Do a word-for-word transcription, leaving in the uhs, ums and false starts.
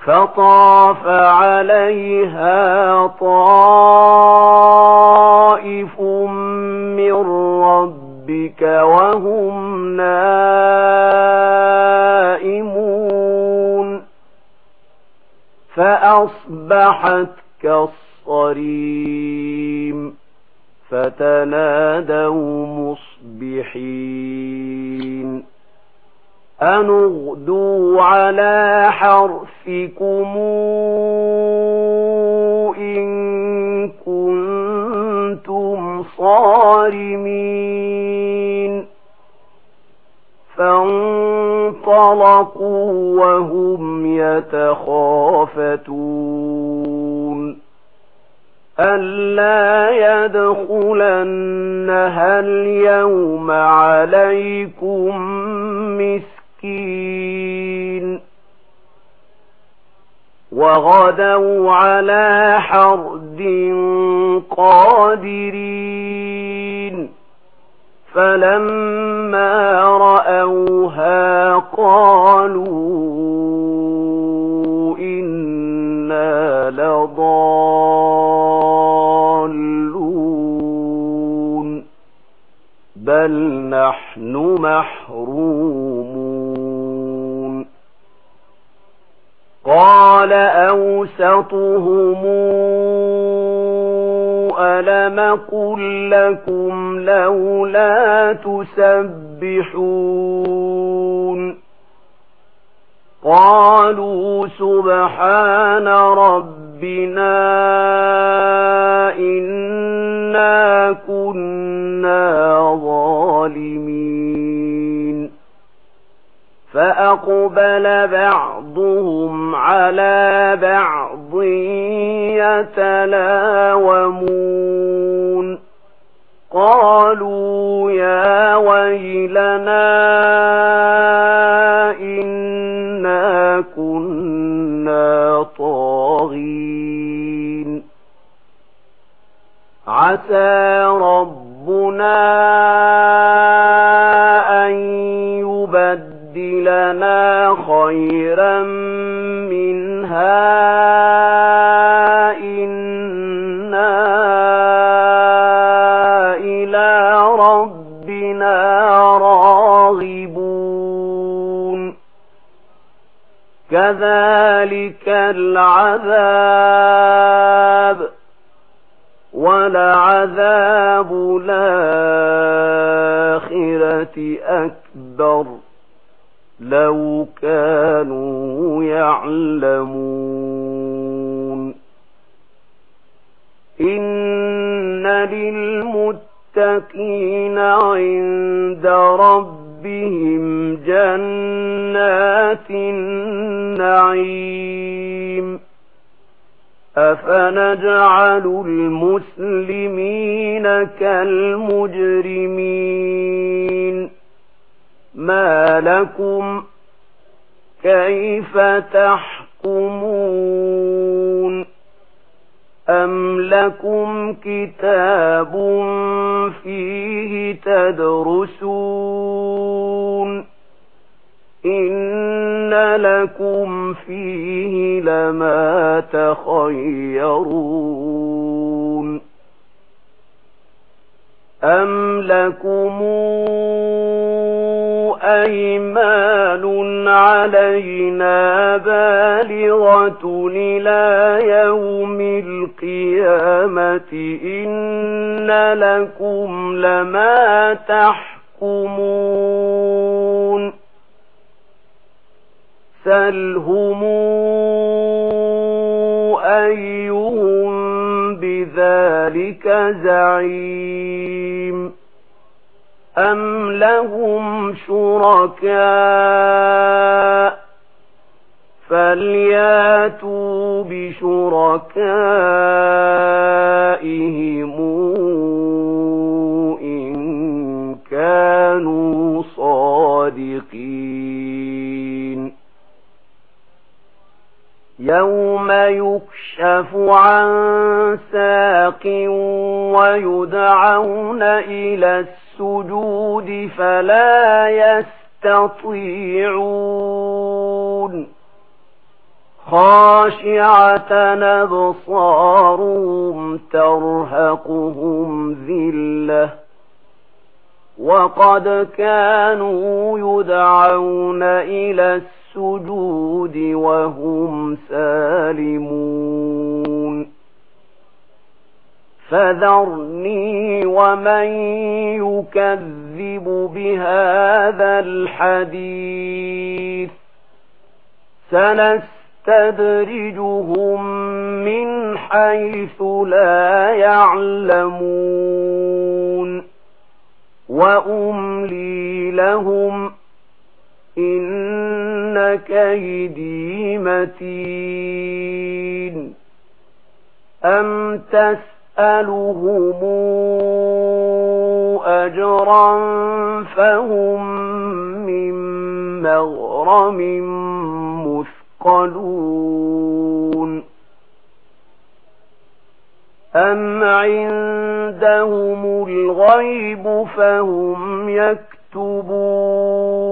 فطاف عليها طائف من ربك وهم نائمون فأصبحت كالصريم فتنادوا مصبحين أن اغدوا على حرثكم إن كنتم صارمين فانطلقوا وهم يتخافتون ألا يدخلنها اليوم عليكم مسكين وغدوا على حرد قادرين فلما رأوها قالوا إنا لضالون بل نحن محرومون قال أوسطهم ألم قل لكم لولا تسبحون قالوا سبحان ربنا إنا كنا ظالمين فأقبل بعضهم على بعض يتلاومون قالوا يا ويلنا إنا كنا طاغين عسى ربنا أن يبدلنا خيرا منها إنا إلى ربنا راغبون كذلك العذاب ولعذاب الآخرة أكبر لو كانوا يعلمون إن للمتقين عند ربهم جنات النعيم أفنجعل المسلمين كالمجرمين ما لكم كيف تحكمون أم لكم كتاب فيه تدرسون إن لكم فيه لما تخيرون أم لكم أيمان علينا بالغة إلى يوم القيامة إن لكم لما تحكمون سلهم أيهم بذلك زعيم أم لهم شركاء فلياتوا بشركائهم إن كانوا صادقين يوم يكشف عن ساق ويدعون إلى السجود فلا يستطيعون خاشعة أبصارهم ترهقهم ذلة وقد كانوا يدعون إلى السجود وهم سالمون فذرني ومن يكذب بهذا الحديث سنستدرجهم من حيث لا يعلمون وأملي لهم إن كيدي متين أم تسألهم أجرا فهم من مغرم مثقلون أم عندهم الغيب فهم يكتبون